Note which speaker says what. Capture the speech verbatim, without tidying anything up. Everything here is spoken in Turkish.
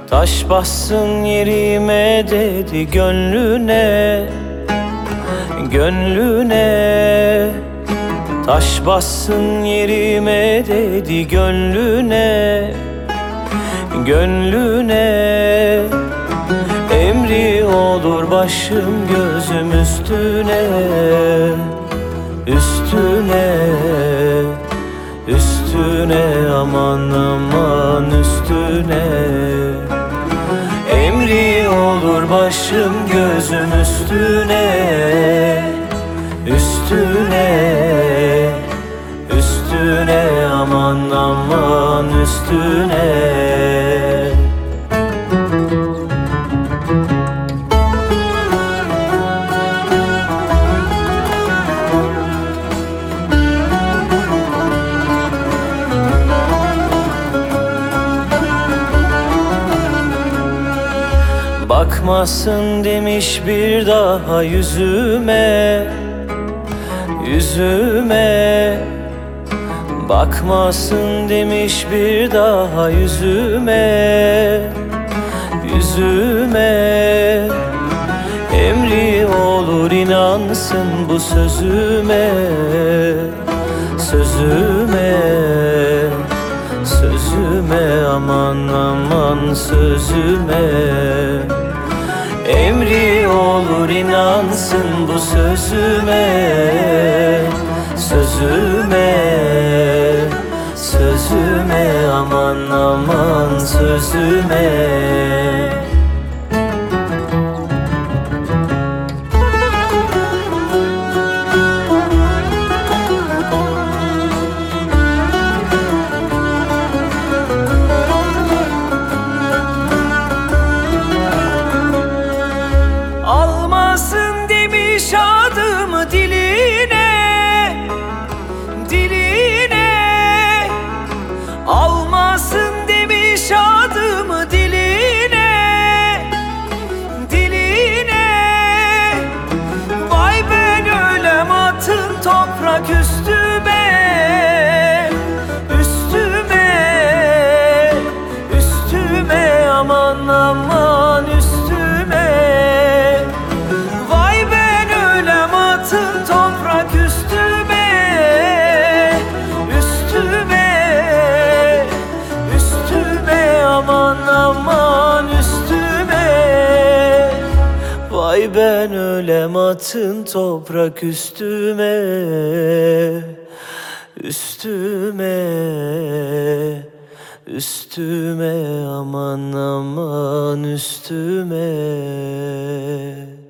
Speaker 1: Taş bassın yerime dedi gönlüne, gönlüne. Taş bassın yerime dedi gönlüne, gönlüne. Emri olur başım gözüm üstüne, üstüne, üstüne, aman aman üstüne. Emri olur başım gözüm üstüne, üstüne, üstüne, aman aman üstüne. Bakmasın demiş bir daha yüzüme, yüzüme. Bakmasın demiş bir daha yüzüme, yüzüme. Emri olur inansın bu sözüme, sözüme, sözüme, aman aman sözüme. Emri olur inansın bu sözüme, sözüme, sözüme, aman aman sözüme.
Speaker 2: Almasın demiş adımı diline, diline. Almasın demiş adımı diline, diline. Vay ben ölem atın toprak üstüme, üstüme, üstüme, aman aman üstüme. Toprak üstüme, üstüme, üstüme, aman aman üstüme. Vay ben ölem atın toprak üstüme, üstüme, üstüme, aman aman üstüme.